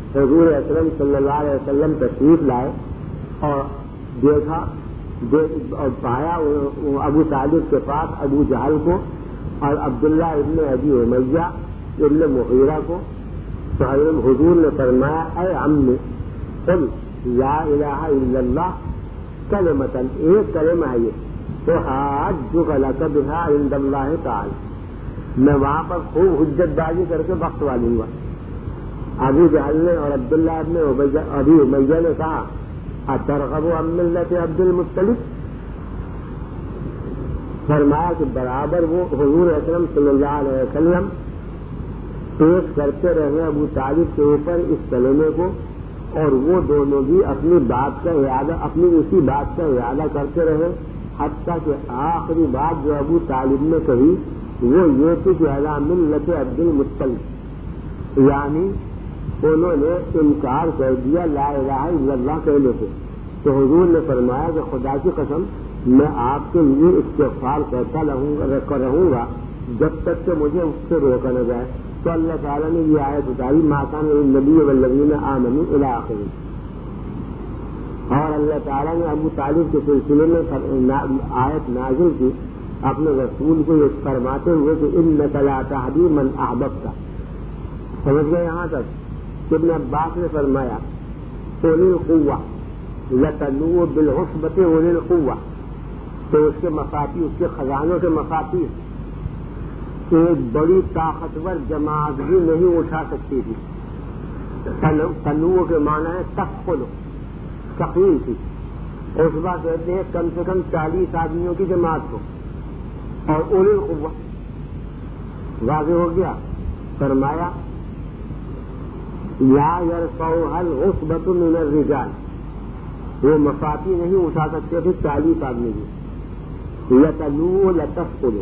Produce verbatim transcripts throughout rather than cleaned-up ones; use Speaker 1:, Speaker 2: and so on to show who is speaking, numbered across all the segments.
Speaker 1: حضور اکرم صلی اللہ علیہ وسلم تشریف لائے اور دیکھا اور پایا ابو طالب کے پاس ابو جہل کو اور عبداللہ ابن ابی امیہ ابن مغیرہ کو، تو حضرت حضور نے فرمایا اے عم قل لا الہ الا اللہ کلمۃ، ایک کلمہ ہے یہ، تو حاجک لک بہا عند اللہ تعالی، میں وہاں پر خوب حجت بازی کر کے وقت والوں گا۔ ابو جہل نے اور عبداللہ ابن ابی امیہ نے کہا اترغب عن ملت عبد المطلب، فرمایا کہ برابر وہ حضور اکرم صلی اللہ علیہ وسلم پیش کرتے رہے ابو طالب کے اوپر اس کلمے کو، اور وہ دونوں بھی اپنی بات کا اعادہ اپنی اسی بات کا اعادہ کرتے رہے، حتیٰ کہ آخری بات جو ابو طالب نے کہی وہ یہ تھی کہ علی ملت عبد المطلب، یعنی انہوں نے انکار کر دیا لا الہ الا اللہ کہنے سے۔ تو حضور نے فرمایا کہ خدا کی قسم میں آپ کے لیے استغفار کرتا رہوں گا جب تک کہ مجھے اس سے روکا نہ جائے۔ تو اللہ تعالیٰ نے یہ آیت اتاری ما کان للنبی والذین آمنوا الی آخر، اور اللہ تعالیٰ نے ابو طالب کے سلسلے میں آیت نازل کی اپنے رسول کو یہ فرماتے ہوئے کہ انک لا تہدی من احببت۔ سمجھ گئے یہاں تک؟ ابن عباس نے فرمایا اولی القوہ یتنوء بالعصبۃ اولی القوہ، تو اس کے مفاتیح، اس کے خزانوں کے مفاتیح ایک بڑی طاقتور جماعت بھی نہیں اٹھا سکتی تھی۔ تنوع کے معنی ہے تثقل، ثقیل تھی۔ عصبہ کہتے ہیں کم سے کم چالیس آدمیوں کی جماعت کو، اور اولی القوہ واضح ہو گیا۔ فرمایا لا يرفعها العصبۃ من الرجال، وہ مفاتیح نہیں اٹھا سکتے تھے چالیس آدمی کی۔ یتنوء لتثقل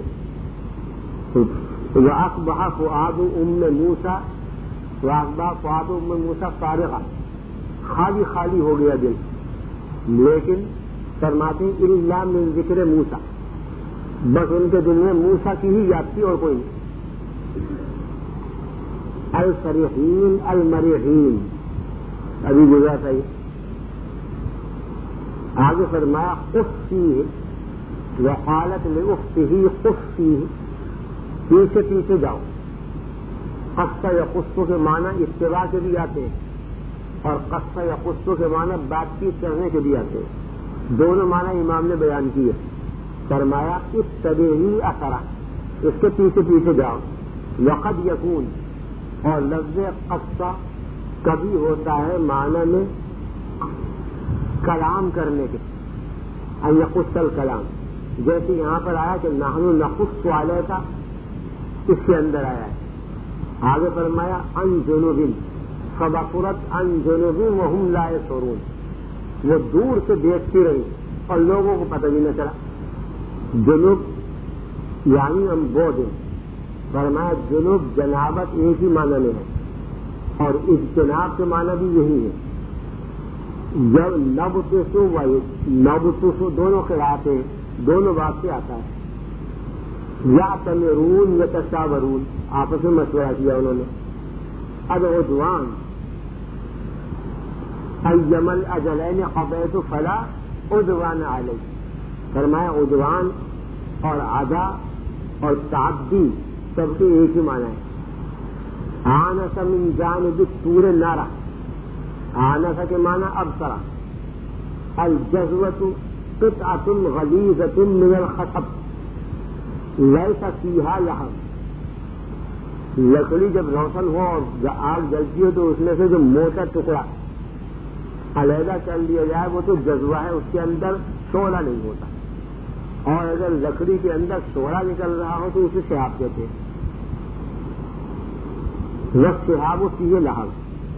Speaker 1: واصبح فؤاد ام موسیٰ واصبح فؤاد ام موسیٰ فارغا، خالی خالی ہو گیا دل، لیکن فرماتے ہیں الا من ذکر موسیٰ، بس ان کے دل میں موسیٰ کی ہی یاد تھی اور کوئی نہیں۔ الفریحین المریحین ابھی گزرا تھا یہ۔ آگے فرمایا خفیہ وقالت لاختہ خفیہ، پیچھے پیچھے جاؤ۔ قصہ یا قصو کے معنی اتباع کے بھی آتے ہیں اور قصہ یا قصو کے معنی بات چیت کرنے کے بھی آتے ہیں، دونوں معنی امام نے بیان کیے۔ فرمایا اتبعی اثرا، اس کے پیچھے پیچھے جاؤ۔ وقد یکون، اور لفظ قصہ کبھی ہوتا ہے معنی میں کلام کرنے کے، ان یقص الکلام، جیسے یہاں پر آیا کہ نحن نقص علیک، اس کے اندر آیا ہے۔ آگے فرمایا ان جنوب فبصرت ان جنوب وهم لا يشعرون، وہ دور سے دیکھتی رہی اور لوگوں کو پتہ بھی نہ چلا۔ جنوب یعنی ہم بودھ، فرمایا جنوب جنابت ایک ہی معنی میں ہے اور اجتناب کے معنی بھی یہی ہے۔ جب نبتسو و نبتسو دونوں قراءتیں ہیں، دونوں بات سے آتا ہے۔ یا تمرون یا تشاورون، آپس میں مشورہ کیا انہوں نے۔ اب عدوان ایما الاجلین قضیت فلا عدوان علیہ، فرمایا عدوان اور عدا اور تعدی سب کے ایک ہی معنی ہے۔ آنس من جانب الطور نارا، آنس کے معنی ابصرا۔ الجذوۃ قطعۃ غلیظۃ من الخشب لیس فیہا لہب، لکڑی جب روشن ہو اور آگ جلتی ہو تو اس میں سے جو موٹا ٹکڑا علیحدہ کر لیا جائے وہ تو جذبہ ہے، اس کے اندر شعلہ نہیں ہوتا، اور اگر لکڑی کے اندر شعلہ نکل رہا ہو تو اسے شہاب کہتے ہیں۔ والشہاب فیہ لہب۔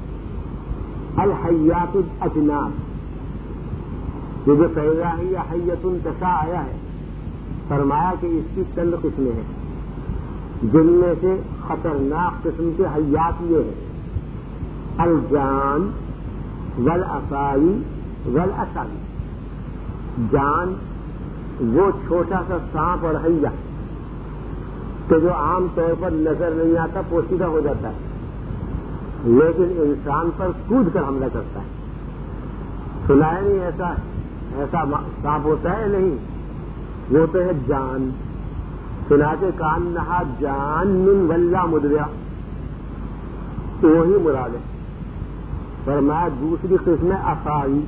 Speaker 1: الحیات الاجناد، یہ جو فیضا ہے یا حیۃ تشاء آیا ہے، فرمایا کہ اس کی چند قسمیں ہیں، جن میں سے خطرناک قسم کے حیات یہ ہے الجان والعصائی والاسائی۔ جان وہ چھوٹا سا سانپ اور حیا کہ جو عام طور پر نظر نہیں آتا، پوشیدہ ہو جاتا ہے، لیکن انسان پر کود کر حملہ کرتا ہے. سنا ہے نہیں ایسا ایسا سانپ ہوتا ہے نہیں, وہ تو ہے جان. سناتے کان نہا جان من ولہ مدریا, تو وہی مراد ہے. فرمایا دوسری قسم افائی,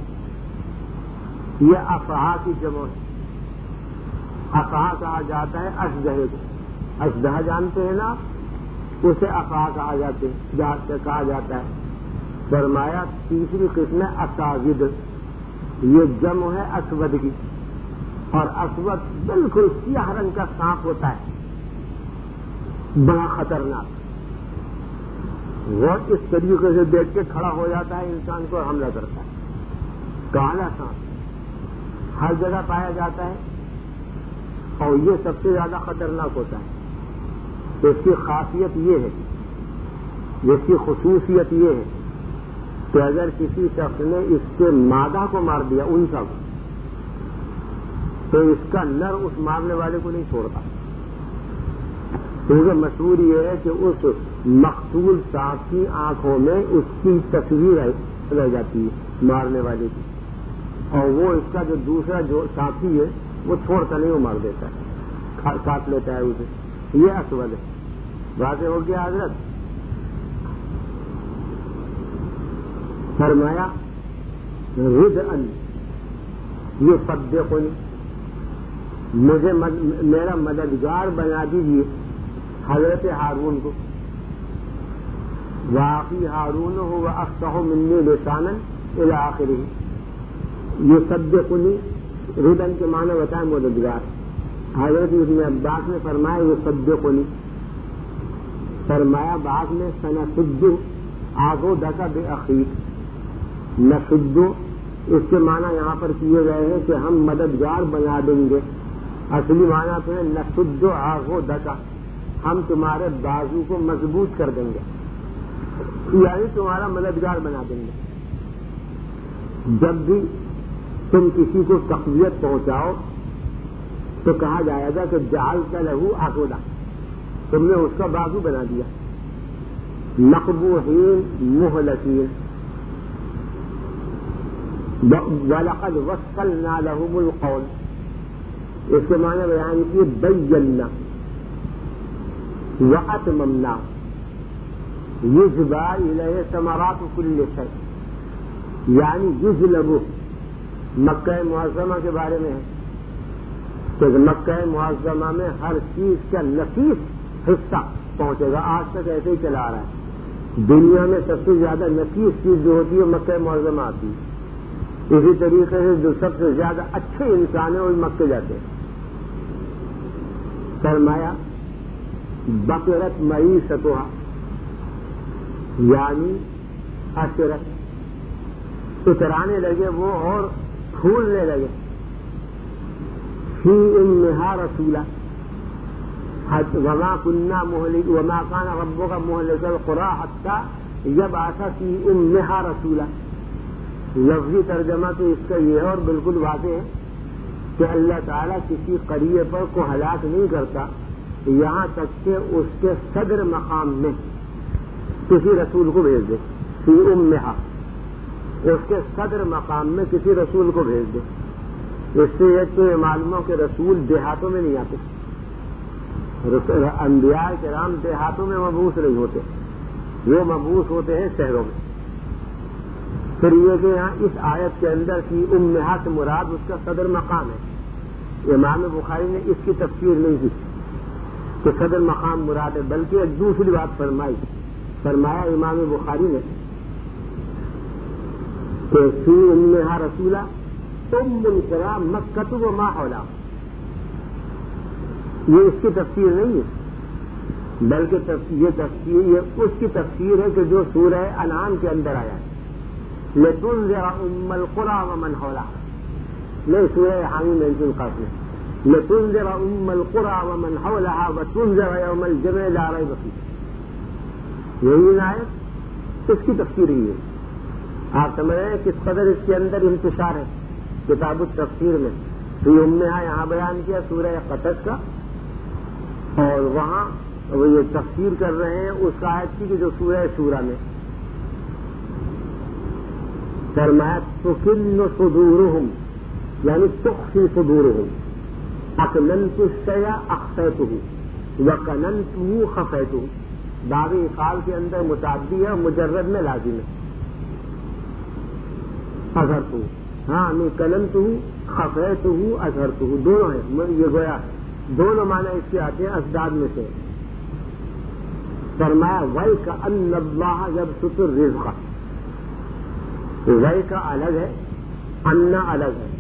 Speaker 1: یہ افہا کی جمع ہے. افہا کہا جاتا ہے اشدہے کو. اشدہا جانتے ہیں نا, اسے افہا کہا جاتے کہا جاتا ہے. فرمایا تیسری قسم اساود, یہ جمع ہے اسود کی, اور اسود بالکل سیاہ رنگ کا سانپ ہوتا ہے, بڑا خطرناک. وہ اس طریقے سے دیکھ کے کھڑا ہو جاتا ہے, انسان کو حملہ کرتا ہے. کالا سانپ ہر جگہ پایا جاتا ہے, اور یہ سب سے زیادہ خطرناک ہوتا ہے. تو اس کی خاصیت یہ ہے, اس کی خصوصیت یہ ہے کہ اگر کسی شخص نے اس کے مادہ کو مار دیا, انسا کو, تو اس کا نر اس مارنے والے کو نہیں چھوڑتا. کیونکہ مشہور یہ ہے کہ اس مقتول سانپ کی آنکھوں میں اس کی تصویر رہ جاتی ہے مارنے والے کی, اور وہ اس کا جو دوسرا جو ساتھی ہے وہ چھوڑتا نہیں, وہ مار دیتا ہے, کاٹ لیتا ہے اسے. یہ اسود ہے. واضح ہو گیا حضرت. فرمایا ردءً, یہ صدقنی, مجھے مد... میرا مددگار بنا دیجیے حضرت ہارون کو. واقعی ہارون ہو افصح منی لسانا الی آخرہ. یہ صدقنی ردءً کے معنی بتائیں مددگار. حضرت ابن عباس نے فرمایا یہ صدقنی. فرمایا بعد میں سنسد آگو دکا بے اخیر. نسد اس کے معنی یہاں پر کیے گئے ہیں کہ ہم مددگار بنا دیں گے. اصلی معنی تو ہے نسد آگو دکا, ہم تمہارے بازو کو مضبوط کر دیں گے, یعنی تمہارا مددگار بنا دیں گے. جب بھی تم کسی کو تقویت پہنچاؤ تو کہا جائے گا کہ جعلت لہو عقودا, تم نے اس کا بازو بنا دیا. مقبوحین مہلکین, وَلَقَدْ وَصَّلْنَا لَهُمُ الْقَوْلَ, اس کے معنی بیان کیے بَيَّنَّا وَأَتْمَمْنَا يُجْبَى إِلَيْهِ ثَمَرَاتُ كُلِّ شَيْءٍ, یعنی یجلب مکہ معظمہ کے بارے میں ہے کہ مکہ معظمہ میں ہر چیز کا نفیس حصہ پہنچے گا. آج تک ایسے ہی چلا آ رہا ہے. دنیا میں سب سے زیادہ نفیس چیز جو ہوتی ہے مکہ معظمہ آتی ہے. اسی طریقے سے جو سب سے زیادہ اچھے انسان ہیں وہ مکے جاتے ہیں. فرمایا بقرت معیشتها, یعنی اثرت, اترانے لگے وہ اور پھولنے لگے. فی امہا رسولا وما كنا مهلك وما كان ربك مهلك القرى حتى يبعث في امها رسولا. لفظی ترجمہ تو اس کا یہ ہے اور بالکل واضح ہے کہ اللہ تعالیٰ کسی قریے پر کو ہلاک نہیں کرتا یہاں تک کہ اس کے صدر مقام میں کسی رسول کو بھیج دے. فی امہا, اس کے صدر مقام میں کسی رسول کو بھیج دے. اس سے یہ تو معلوم ہو کہ رسول دیہاتوں میں نہیں آتے. انبیاء کرام دیہاتوں میں مبعوث نہیں ہوتے, وہ مبعوث ہوتے ہیں شہروں میں. پھر یہ کہ یہاں اس آیت کے اندر کی امہا سے مراد اس کا صدر مقام ہے. امام بخاری نے اس کی تفسیر نہیں کی کہ صدر مقام مراد ہے, بلکہ ایک دوسری بات فرمائی. فرمایا امام بخاری نے کہ فی امہا رسولہ ام القریٰ مکہ و ما حولہا. یہ اس کی تفسیر نہیں ہے بلکہ یہ تفسیر یہ اس کی تفسیر ہے کہ جو سورہ انعام کے اندر آیا ہے. لتنذر ام القریٰ ومن حولہا, نہیں سورہ حامیم بنت القاسم, لتنذر ام القریٰ ومن حولہا وتنذر یوم الجمع لا ریب فیہ. یہی آیت اس کی تفسیر ہی ہے. آپ سمجھ رہے ہیں کس قدر اس کے اندر انتشار ہے کتاب التفسیر میں. فی امہا یہاں بیان کیا سورہ قصص کا, اور وہاں وہ یہ تفسیر کر رہے ہیں اس آیت کی جو سورہ شورا میں فرمایا تکن صدورہم یعنی تخفی صدورہم، اکننت الشیء اخفیتہ وکننتہ خفیتہ، باغی افعال کے اندر متعدی ہے، مجرد میں لازم ہے. اظہرتہ، ہاں نہیں کننتہ خفیتہ اظہرتہ دونوں ہیں، یہ گویا دونوں معنی اس کے آتے ہیں ازداد میں سے. فرمایا وَيْكَأَنَّ اللَّهَ يَبْسُطُ الرِّزْقَ، وَيْ کا الگ ہے، ان الگ ہے.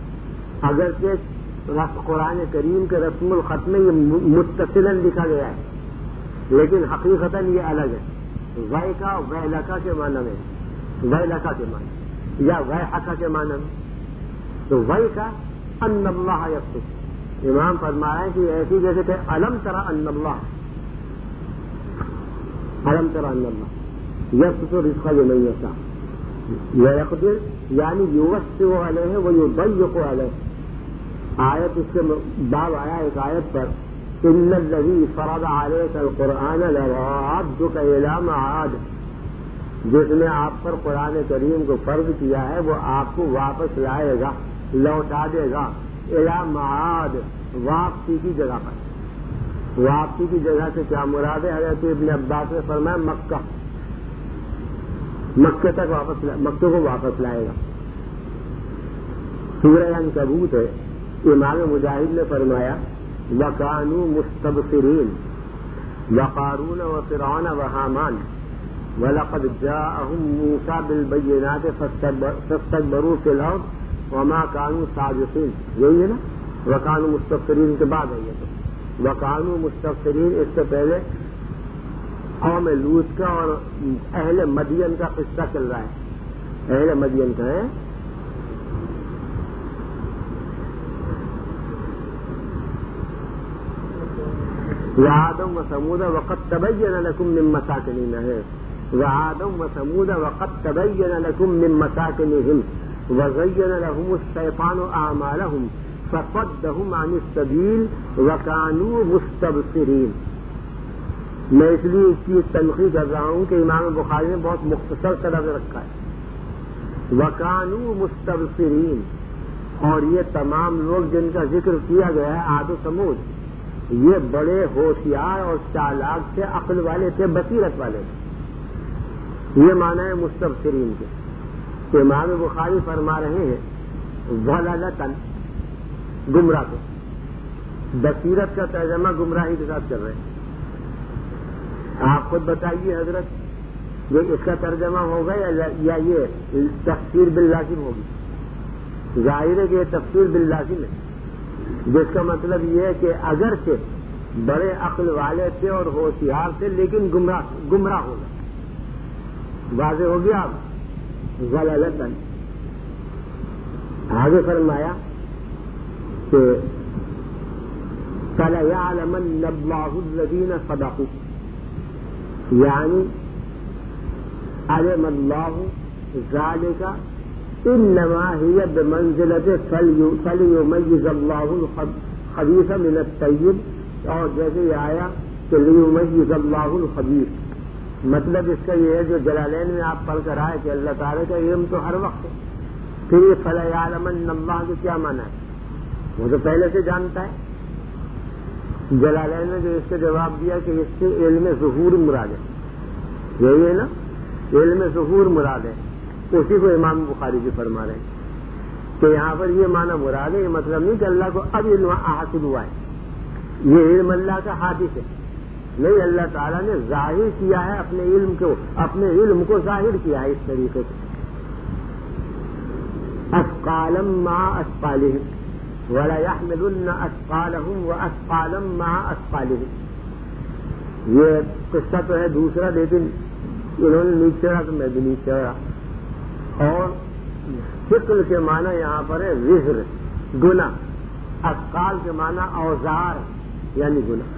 Speaker 1: اگرچہ قرآن کریم کے رسم الخط میں یہ متصلاً لکھا گیا ہے لیکن حقیقتاً یہ الگ ہے. وَيْ کا وَيْلَكَ کے معنی میں، وَيْلَكَ کے معنی یا وَيْحَكَ کے معنی میں. تو وَيْ کا ان اللہ یبسط، امام فرما رہے ہیں کہ ایسی جیسے کہ الم ترى ان اللہ، الم ترى ان اللہ یبسط الرزق لمن یشاء ویقدر یعنی یوسع علیہ ویضیق علیہ. آیت اس سے باب آیا ایک آیت پر ان الذی فرض علیک القرآن لرادک الی معاد، جس نے آپ پر قرآن کریم کو فرض کیا ہے وہ آپ کو واپس لائے گا، لوٹا دے گا. الی معاد واپسی کی جگہ پر. واپسی کی جگہ سے کیا مراد ہے؟ حضرت ابن عباس نے فرمایا مکہ، مکہ تک واپس مکہ کو واپس لائے گا. سورہ عنکبوت ہے، امام مجاہد نے فرمایا وَكَانُوا مُسْتَبْصِرِينَ وَقَارُونَ وَفِرْعَوْنَ وَحَامَانَ وَلَقَدْ جَاءَهُم مُوسَىٰ بِالْبَيِّنَاتِ فَاسْتَكْبَرُوا فِي الْأَرْضِ وَمَا كَانُوا سَابِقِينَ. یہی ہے نا وَكَانُوا مُسْتَبْصِرِينَ کے بعد ہے یہ تو. وَكَانُوا مُسْتَبْصِرِينَ اس سے پہلے قوم لوط کا اور اہل مدین کا قصہ چل رہا ہے. اہل مدین کا ہے وعادا وثمود وقد تبين لكم من مساكنهم ہے وعادا وثمود وقد تبين لكم من مساكنهم وزين لهم الشيطان أعمالهم فصدهم عن السبيل وكانوا مستبصرين. میں اس لیے اس کی تنقید کر رہا ہوں کہ امام بخاری نے بہت مختصر سے لفظ رکھا ہے وَكَانُوا مُسْتَبْصِرِينَ. اور یہ تمام لوگ جن کا ذکر کیا گیا ہے عاد و ثمود، یہ بڑے ہوشیار اور چالاک تھے، عقل والے تھے، بصیرت والے تھے. یہ معنی ہے مستبصرین کے. تو امام بخاری فرما رہے ہیں ضلالتاً گمراہ کو. بصیرت کا ترجمہ گمراہی کے ساتھ کر رہے ہیں. آپ خود بتائیے حضرت یہ اس کا ترجمہ ہوگا یا یہ تفسیر باللازم ہوگی؟ ظاہر ہے کہ یہ تفسیر باللازم ہے، جس کا مطلب یہ ہے کہ اگرچہ بڑے عقل والے تھے اور ہوشیار تھے لیکن گمراہ گمراہ ہو گئے. واضح ہو گیا آپ ضلالتاً. آگے فرمایا کہ فَلَيَعْلَمَنَّ اللَّهُ الَّذِينَ صَدَقُوا، یعنی علم اللہ ذالک انما هي بمنزلة فلیميز اللہ الخبیث من الطیب. اور جیسے یہ آیا کہ لیميز اللہ الخبیث، مطلب اس کا یہ ہے جو جلالین میں آپ پڑھ کر آئے کہ اللہ تعالیٰ کا علم تو ہر وقت ہے. پھر یہ فَلَيَعْلَمَنَّ اللَّهُ کے کیا معنی ہے؟ وہ تو پہلے سے جانتا ہے. جلالین نے جو اس کا جواب دیا کہ اس سے علم ظہور مراد ہے. یہی ہے نا، علم ظہور مراد ہے. اسی کو امام بخاری جی فرما رہے ہیں کہ یہاں پر یہ معنی مراد ہے. یہ مطلب نہیں کہ اللہ کو اب علم حاصل ہوا ہے، یہ علم اللہ کا حادث ہے. نہیں، اللہ تعالیٰ نے ظاہر کیا ہے اپنے علم کو، اپنے علم کو ظاہر کیا ہے اس طریقے سے. اثقالا مع اثقالہم وَلَيَحْمِلُنَّ أَثْقَالَهُمْ وَأَثْقَالًا مَعَ أَثْقَالِهِمْ. یہ قصہ تو ہے دوسرا، لیکن انہوں نے نیچے چڑھا تو میں بھی نیچے چڑھا. اور ثقل کے معنی یہاں پر ہے وزر، گناہ. اثقال کے معنی اوزار یعنی گناہ.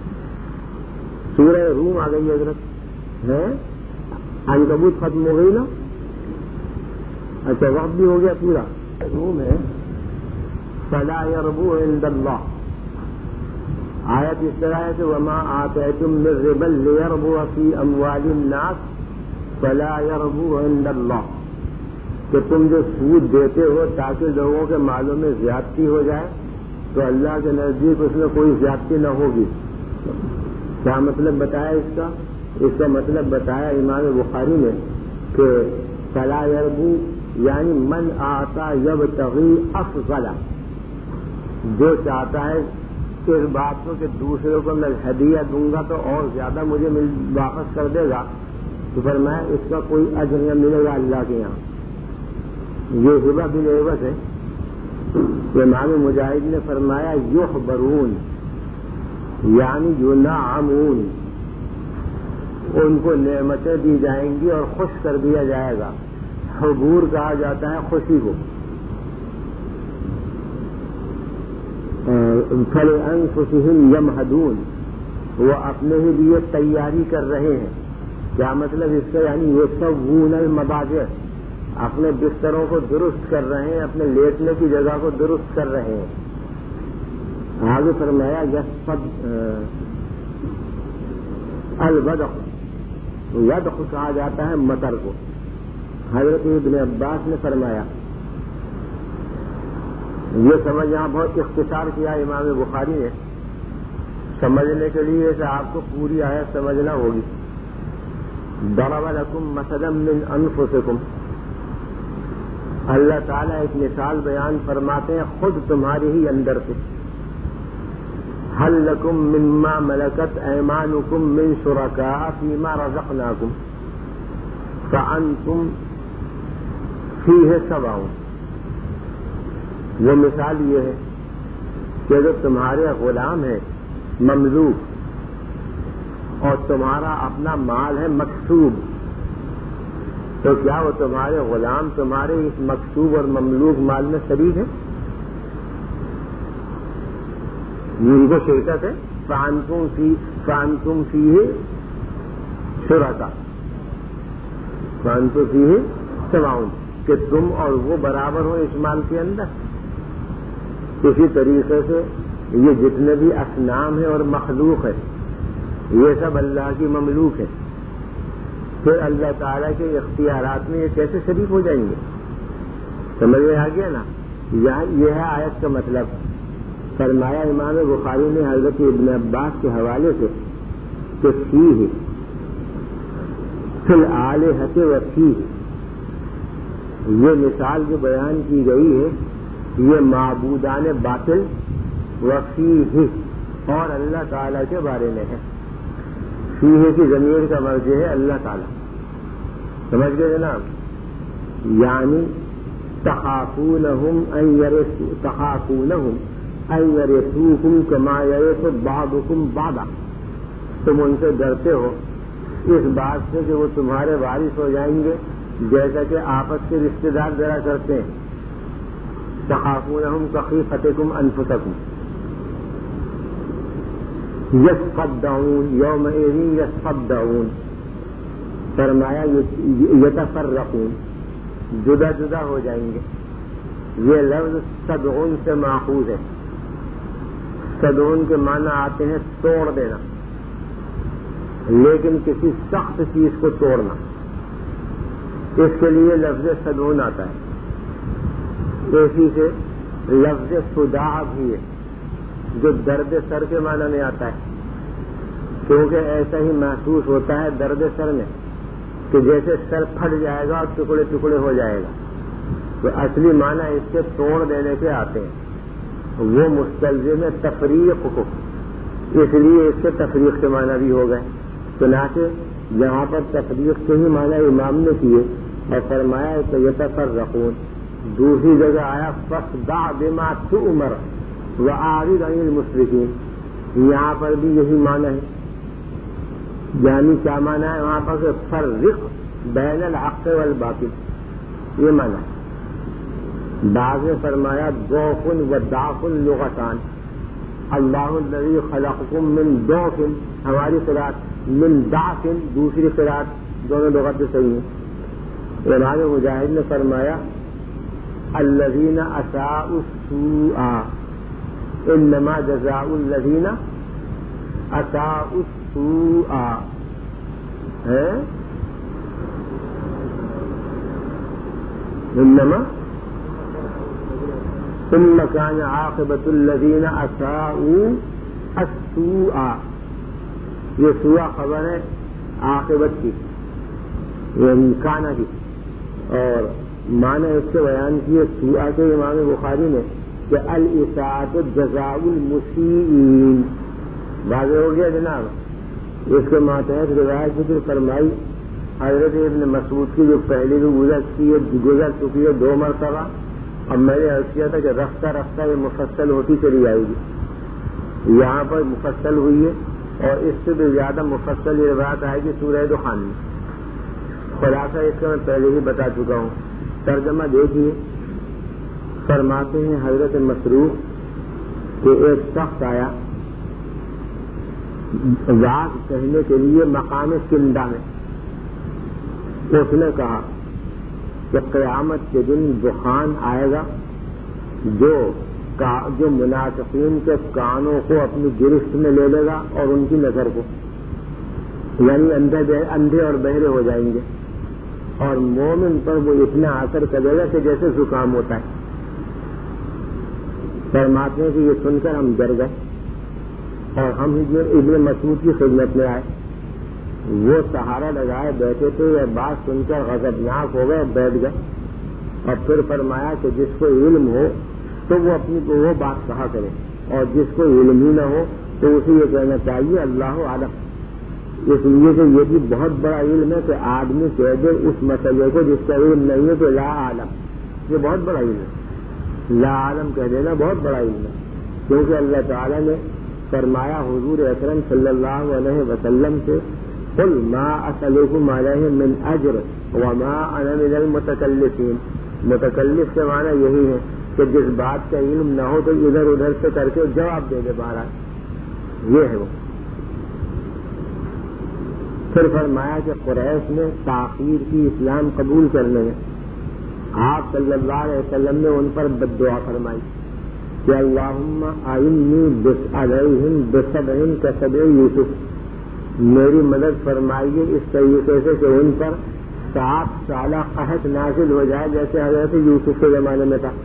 Speaker 1: سورہ روم آ گئی حضرت ہے، عنکبوت ختم ہو گئی نا. اچھا وقت بھی ہو گیا پورا. روم ہے فَلَا يَرْبُو عِنْدَ اللَّهِ. آیت اس طرح ہے کہ وَمَا آتَيْتُم مِّن رِّبًا لِّيَرْبُوَ فِي أَمْوَالِ النَّاسِ فَلَا يَرْبُو عِنْدَ اللَّهِ. کہ تم جو سود دیتے ہو تاکہ لوگوں کے مالوں میں زیادتی ہو جائے تو اللہ کے نزدیک اس میں کوئی زیادتی نہ ہوگی. کیا مطلب بتایا اس کا؟ اس کا مطلب بتایا امام بخاری نے کہ فلا یربو یعنی من آتا یبتغی افضل، جو چاہتا ہے اس بات کو کہ دوسروں کو میں ہدیہ دوں گا تو اور زیادہ مجھے واپس کر دے گا، تو فرمایا اس کا کوئی اجر نہ ملے گا اللہ کے یہاں. یہ ہبہ بالعوض ہے. امام مجاہد نے فرمایا یحبرون یعنی ینعمون، ان کو نعمتیں دی جائیں گی اور خوش کر دیا جائے گا. حبور کہا جاتا ہے خوشی کو. فَلِأَنفُسِهِمْ يَمْهَدُونَ، وہ اپنے ہی لیے تیاری کر رہے ہیں. کیا مطلب اس کا؟ یعنی یَسَوُّونَ الْمَضَاجِعَ، اپنے بستروں کو درست کر رہے ہیں، اپنے لیٹنے کی جگہ کو درست کر رہے ہیں. آگے فرمایا یسفد الودق، ودق کہا جاتا ہے مطر کو. حضرت ابن عباس نے فرمایا، یہ سمجھ یہاں بہت اختصار کیا امام بخاری نے، سمجھنے کے لیے کہ آپ کو پوری آیت سمجھنا ہوگی. ضرب لکم مثلا من انفسکم، اللہ تعالیٰ ایک مثال بیان فرماتے ہیں خود تمہارے ہی اندر سے. هل لکم مما ملکت ایمانکم من شرکاء فیما رزقناکم فانتم فیہ سواء. وہ مثال یہ ہے کہ جو تمہارے غلام ہے مملوک اور تمہارا اپنا مال ہے مکسوب، تو کیا وہ تمہارے غلام تمہارے اس مکسوب اور مملوک مال میں شریک ہے؟ ان کو شرکت ہے. فانتم فی فانتم فیہ شرکاء، فانتم فیہ سواء، کہ تم اور وہ برابر ہو اس مال کے اندر. اسی طریقے سے یہ جتنے بھی اصنام ہیں اور مخلوق ہے یہ سب اللہ کی مملوک ہے. پھر اللہ تعالیٰ کے اختیارات میں یہ کیسے شریک ہو جائیں گے؟ سمجھ میں آ گیا نا؟ یہ ہے آیت کا مطلب. فرمایا امام بخاری نے حضرت ابن عباس کے حوالے سے کہ فیہ فی الآلہۃ و فیہ، یہ مثال جو بیان کی گئی ہے یہ معبودان باطل و فیہ اور اللہ تعالیٰ کے بارے میں ہے. فیہ کی ضمیر کا مرجع ہے اللہ تعالیٰ. سمجھ گئے جناب؟ یعنی تخافونہم ان یرثوا تخافونہم ان یرثوکم کما یرث بعضکم بعضا، تم ان سے ڈرتے ہو اس بات سے کہ وہ تمہارے وارث ہو جائیں گے جیسا کہ آپس کے رشتے دار ڈرا کرتے ہیں. تخافونہم کخیفتکم انفسکم. یصفدعون یومئذ یصفدعون، فرمایا یتفرقون، جدا جدا ہو جائیں گے. یہ لفظ صدعون سے ماخوذ ہے. صدعون کے معنی آتے ہیں توڑ دینا، لیکن کسی سخت چیز کو توڑنا، اس کے لیے لفظ صدعون آتا ہے. اسی سے لفظ صداع بھی ہے جو درد سر کے معنی میں آتا ہے، کیونکہ ایسا ہی محسوس ہوتا ہے درد سر میں کہ جیسے سر پھٹ جائے گا اور ٹکڑے ٹکڑے ہو جائے گا. تو اصلی معنی اس کے توڑ دینے کے آتے ہیں. وہ مستلزم ہے تفریق کو، اس لیے اس کے تفریق کے معنی بھی ہو گئے. چنانچہ یہاں پر تفریق کے ہی معنی امام نے کیے اور فرمایا کہ یتفرقون. دوسری جگہ آیا فاصدع بما تؤمر وأعرض عن المشرکین، یہاں پر بھی یہی معنی ہے. یعنی کیا معنی ہے وہاں پر کہ فرق بین الحق والباطل، یہ معنی ہے. بعض نے فرمایا ضعف و ضعف لغتان. اللہ الذی خلقکم من ضعف، ہماری قرأت من ضعف، دوسری قرأت دونوں لغت صحیح ہیں. امام مجاہد نے فرمایا الذین اساءوا السوء انما جزاء الذین اساءوا السوء ہے. انما ثم كان عاقبۃ الذین اساءوا السوء، یہ سوء خبر ہے عاقبت کی، یہ کانا کی، اور معنی اس سے بیان کیے سوء کے امام بخاری نے کہ الاساءۃ جزاء المسیئین، واضح ہو گیا جناب۔ اس کے ماتحت روایت ذکر فرمائی حضرت ابن مسعود کی جو پہلی بھی گزر کی ہے گزر چکی ہے دو مرتبہ، اور میں نے عرض کیا تھا کہ رفتہ رفتہ یہ مفصل ہوتی چلی جائے گی، یہاں پر مفصل ہوئی ہے اور اس سے بھی زیادہ مفصل یہ روایت آئے گی سورہ دخان میں۔ خلاصہ اس کا میں پہلے ہی بتا چکا ہوں، ترجمہ دیکھیے۔ فرماتے ہیں حضرت مسروق کہ ایک شخص آیا واقع کہنے کے لیے مقام کندا میں، اس نے کہا کہ قیامت کے دن دخان آئے گا جو جو منافقین کے کانوں کو اپنی گرفت میں لے لے گا اور ان کی نظر کو، یعنی اندھے اندھے اور بہرے ہو جائیں گے، اور مومن پر وہ اتنا اثر کرے گا کہ جیسے زکام ہوتا ہے۔ فرماتے ہیں کہ یہ سن کر ہم ڈر گئے اور ہم ابن مسعود کی خدمت میں آئے، وہ سہارا لگائے بیٹھے تھے، یہ بات سن کر غضبناک ہو گئے، بیٹھ گئے، اور پھر فرمایا کہ جس کو علم ہو تو وہ اپنی وہ بات کہا کرے، اور جس کو علم ہی نہ ہو تو اسے یہ کہنا چاہیے اللہ عالم۔ اس لیے کہ یہ بھی بہت بڑا علم ہے کہ آدمی کہہ دے اس مسئلے کو جس کا علم نہیں ہے تو لا عالم، یہ بہت بڑا علم ہے، لا عالم کہہ دینا بہت بڑا علم ہے، کیونکہ اللہ تعالیٰ نے فرمایا حضور اکرم صلی اللہ علیہ وسلم سے قل ما اسألكم علیہ من اجر وما انا من المتکلفین۔ متکلف سے معنی یہی ہے کہ جس بات کا علم نہ ہو تو ادھر ادھر سے کر کے جواب دے دے بہرحال، یہ ہے وہ۔ پھر فرمایا کہ قریش نے تاخیر کی اسلام قبول کرنے میں، آپ صلی اللہ علیہ وسلم نے ان پر بد دعا فرمائی کہ اللہم اعنی علیہم بسبع کسبع یوسف، میری مدد فرمائیے اس طریقے سے کہ ان پر سات سالہ قحط نازل ہو جائے جیسے حضرت یوسف کے زمانے میں تھا،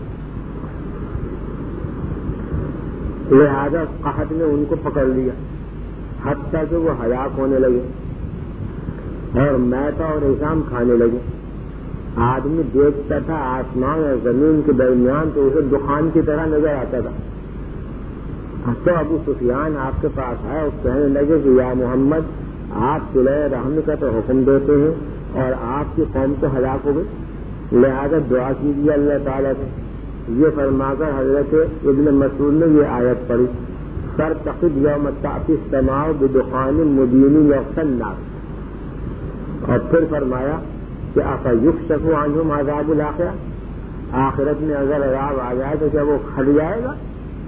Speaker 1: لہذا قحط نے ان کو پکڑ لیا حتیٰ کہ وہ ہلاک ہونے لگے اور میتا اور اشام کھانے لگے۔ آدمی دیکھتا تھا آسمان اور زمین کے درمیان تو اسے دخان کی طرح نظر آتا تھا۔ تو ابو سفیان آپ کے پاس آئے اور کہنے لگے کہ یا محمد، آپ صلح رحم کا تو حکم دیتے ہیں اور آپ کی قوم تو ہلاک ہو گئی، لہذا دعا کیجیے اللہ تعالیٰ سے۔ یہ فرما کر حضرت ابن مسعود نے یہ آیت پڑھی، ترتقب یوم تأتی السماء بدخان مبین یغشی الناس، اور پھر فرمایا کہ افیکشف عنہم عذاب الآخرہ، آخرت میں اگر عذاب آ جائے تو کیا وہ کھل جائے گا؟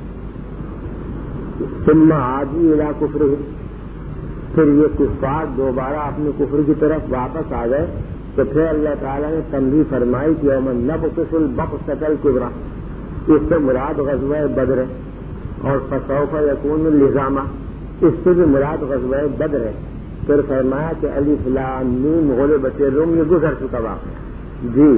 Speaker 1: ثم عادوا الی کفرہم، پھر یہ کفار دوبارہ اپنے کفر کی طرف واپس آ گئے تو پھر اللہ تعالیٰ نے تنبیہ فرمائی کہ یوم نبطش البطشۃ الکبریٰ، اس سے مراد غزوہ بدر ہے، اور فسوف یکون لزامہ، اس سے بھی مراد غزوہ بدر ہے۔ پھر فرمایا کہ الف لام میم غلبت الروم، یہ گزر چکا واقعہ۔ جی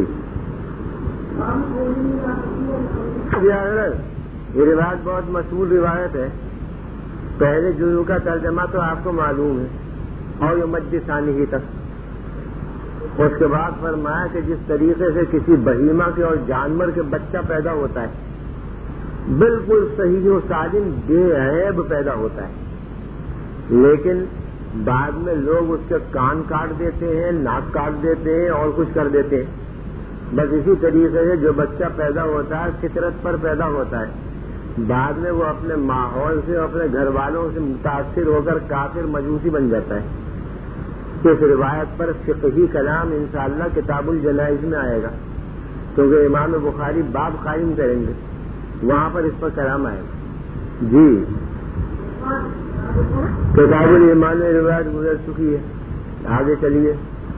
Speaker 1: یہ روایت بہت مشہور روایت ہے، پہلے جزو کا ترجمہ تو آپ کو معلوم ہے، اور یہ مجد ثانی ہی تک۔ اس کے بعد فرمایا کہ جس طریقے سے کسی بہیمہ کے اور جانور کے بچہ پیدا ہوتا ہے، بالکل صحیح و سالم بے عیب پیدا ہوتا ہے، لیکن بعد میں لوگ اس کے کان کاٹ دیتے ہیں، ناک کاٹ دیتے ہیں اور کچھ کر دیتے ہیں، بس اسی طریقے سے جو بچہ پیدا ہوتا ہے فطرت پر پیدا ہوتا ہے، بعد میں وہ اپنے ماحول سے اپنے گھر والوں سے متاثر ہو کر کافر مجوسی بن جاتا ہے۔ اس روایت پر فقہی کلام انشاءاللہ کتاب الجنائز میں آئے گا، کیونکہ امام بخاری باب قائم کریں گے، وہاں پر اس پر کلام آئے گا۔ جی کتاب الایمان میں روایت گزر چکی ہے، آگے چلیے۔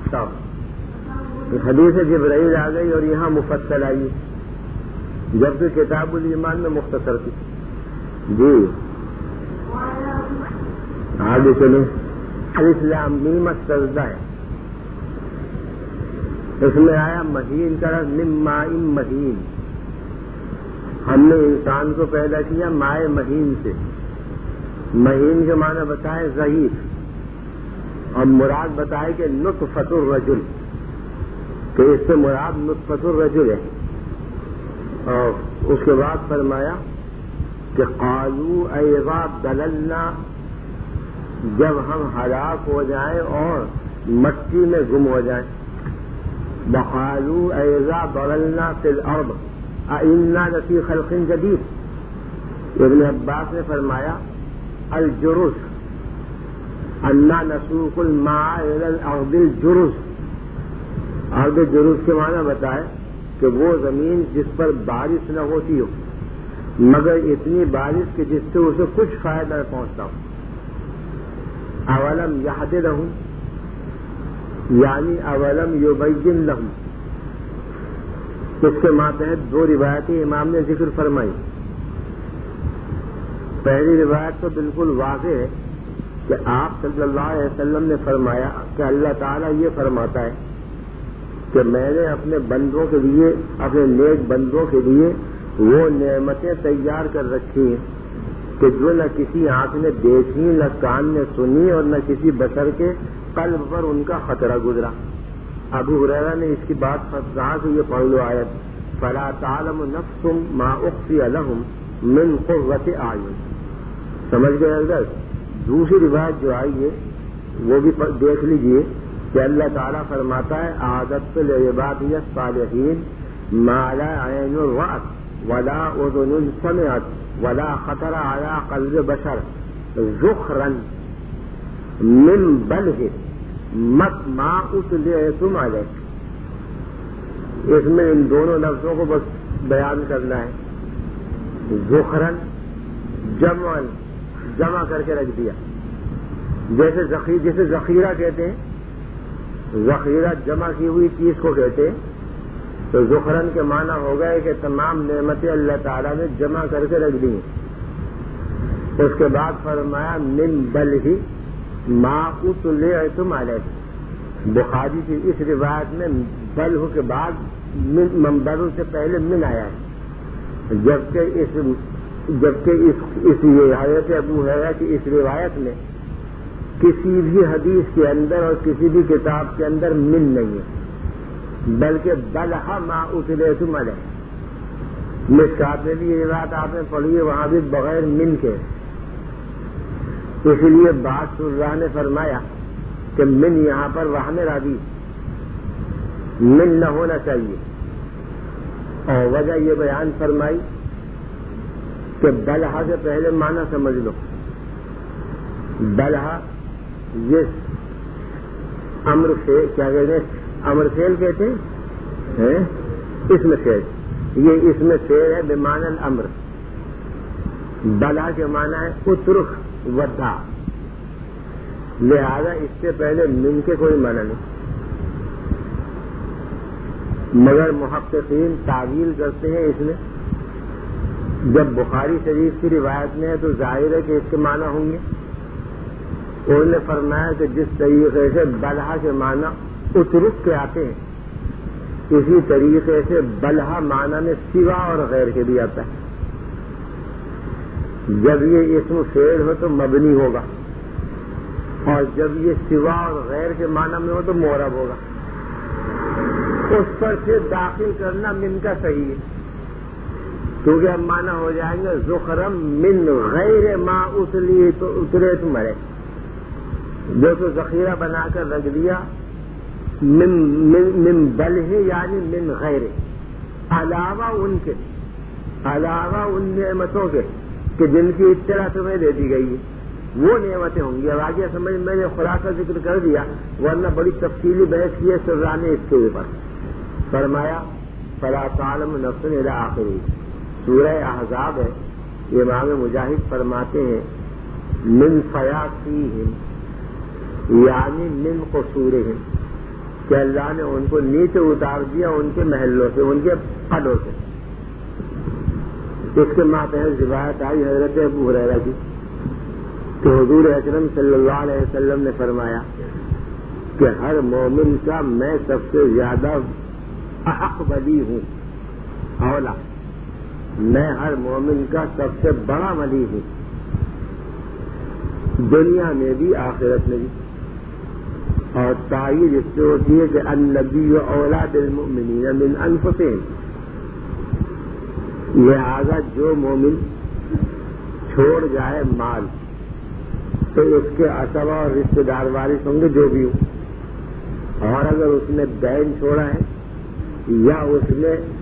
Speaker 1: حدیث جبرائیل آ گئی اور یہاں مفصل آئی، جبکہ کتاب الایمان میں مختصر تھی۔ جی آگے چلیں۔ الاسلام میم سجدہ ہے، اس میں آیا مہین کا لفظ من ماء مہین، ہم نے انسان کو پیدا کیا مائع مہین سے، مہین کے معنی بتائے ضعیف، اور مراد بتائے کہ نطفۃ الرجل، کہ اس سے مراد نطفۃ الرجل ہے۔ اور اس کے بعد فرمایا کہ قالوا ایذا ضللنا، جب ہم ہلاک ہو جائیں اور مٹی میں گم ہو جائیں، وقالوا ایذا ضللنا فی الارض اإنا لفی خلق جدید۔ ابن عباس نے فرمایا الجرز انا نسوق الماء الى الارض الجرز، ارض جرز کے معنی بتائے کہ وہ زمین جس پر بارش نہ ہوتی ہو مگر اتنی بارش کہ جس سے اسے کچھ فائدہ نہ پہنچتا ہو۔ اولم یہد لہم، یعنی اولم یبین لہم، اس کے ماتحت دو روایتیں امام نے ذکر فرمائی۔ پہلی روایت تو بالکل واضح ہے کہ آپ صلی اللہ علیہ وسلم نے فرمایا کہ اللہ تعالیٰ یہ فرماتا ہے کہ میں نے اپنے بندوں کے لیے، اپنے نیک بندوں کے لیے وہ نعمتیں تیار کر رکھی ہیں کہ جو نہ کسی آنکھ نے دیکھی، نہ کان نے سنی، اور نہ کسی بشر کے قلب پر ان کا خطرہ گزرا۔ ابو ہریرہ نے اس کی بات کہا کہ یہ پڑھ لو آیت فلا تعلم نفس ما اخفی لهم من قرۃ اعین، سمجھ گئے اگر؟ دوسری روایت جو آئی ہے وہ بھی دیکھ لیجئے کہ اللہ تعالیٰ فرماتا ہے اعددت لعبادی الصالحین ما لا عین رأت ولا اذن سمعت ولا خطر علی قلب بشر ذخرا من بلہ مت ما اتلعتم علیہ۔ اس میں ان دونوں لفظوں کو بس بیان کرنا ہے۔ ذخرن جمع جمع کر کے رکھ دیا، جیسے ذخیر جیسے ذخیرہ کہتے ہیں، ذخیرہ جمع کی ہوئی چیز کو کہتے ہیں، تو ذخرن کے معنی ہو گئے کہ تمام نعمتیں اللہ تعالیٰ نے جمع کر کے رکھ دی۔ اس کے بعد فرمایا من بلہ ما اطلعتم علیہ۔ بخاری کی اس روایت میں بلہ کے بعد من بلہ سے پہلے من آیا ہے، جبکہ اس جبکہ اس اس حضرت ابو ہریرہ کی اس روایت میں کسی بھی حدیث کے اندر اور کسی بھی کتاب کے اندر من نہیں ہے، بلکہ بلہ ما اطلعتم علیہ۔ مشکات میں بھی یہ روایت آپ نے پڑھی ہے، وہاں بھی بغیر من کے، اس لیے بعض شراح نے فرمایا کہ من یہاں پر وہم راوی من نہ ہونا چاہیے، اور وجہ یہ بیان فرمائی کہ بلہا سے پہلے معنی سمجھ لو۔ بلہا یہ امر فعل کیا کہتے ہیں، امر فعل کہتے ہیں، اسم فعل، یہ اسم فعل ہے بمعنی الامر۔ بلہا کے معنی ہے اترک ودھا، لہذا اس سے پہلے من کے کوئی معنی نہیں، مگر محققین تعویل کرتے ہیں اس میں۔ جب بخاری شریف کی روایت میں ہے تو ظاہر ہے کہ اس کے معنی ہوں گے۔ انہوں نے فرمایا کہ جس طریقے سے بلہا کے معنی اترک کے آتے ہیں، اسی طریقے سے بلہا معنی میں سوا اور غیر کے بھی آتا ہے۔ جب یہ اسم فعل ہو تو مبنی ہوگا، اور جب یہ سوا اور غیر کے معنی میں ہو تو معرب ہوگا۔ اس پر سے داخل کرنا من کا صحیح ہے، کیونکہ اب معنی ہو جائیں گے ذخرم من غیر ما اتلی تو اترے تم مرے، جو تو ذخیرہ بنا کر رکھ دیا من من, من بلہ یعنی من غیر، علاوہ ان کے، علاوہ ان نعمتوں کے کہ جن کی اطلاع تمہیں دے دی گئی ہے، وہ نعمتیں ہوں گی۔ اب آگے سمجھ میں نے خلاصہ ذکر کر دیا، ورنہ بڑی تفصیلی بحث کی ہے سرا نے اس کے اوپر۔ فرمایا فلا تعلم نفس الی آخری، سورہ احزاب ہے، امام مجاہد فرماتے ہیں من فیاصیہم یعنی من قصورہم، کہ اللہ نے ان کو نیچے اتار دیا ان کے محلوں سے، ان کے قدوں سے۔ اس کے ماتحت روایت آئی حضرت ابو ہریرہ کی کہ حضور اکرم صلی اللہ علیہ وسلم نے فرمایا کہ ہر مومن کا میں سب سے زیادہ احق ولی ہوں، اولا میں ہر مومن کا سب سے بڑا ولی ہوں، دنیا میں بھی آخرت میں بھی. اور تائید اس سے ہوتی ہے کہ النبی اولا بالمؤمنین من انفسہم، لہذا جو مومن چھوڑ جائے مال تو اس کے اسبا اور رشتے دار وارث ہوں گے جو بھی ہوں، اور اگر اس نے دین چھوڑا ہے یا اس نے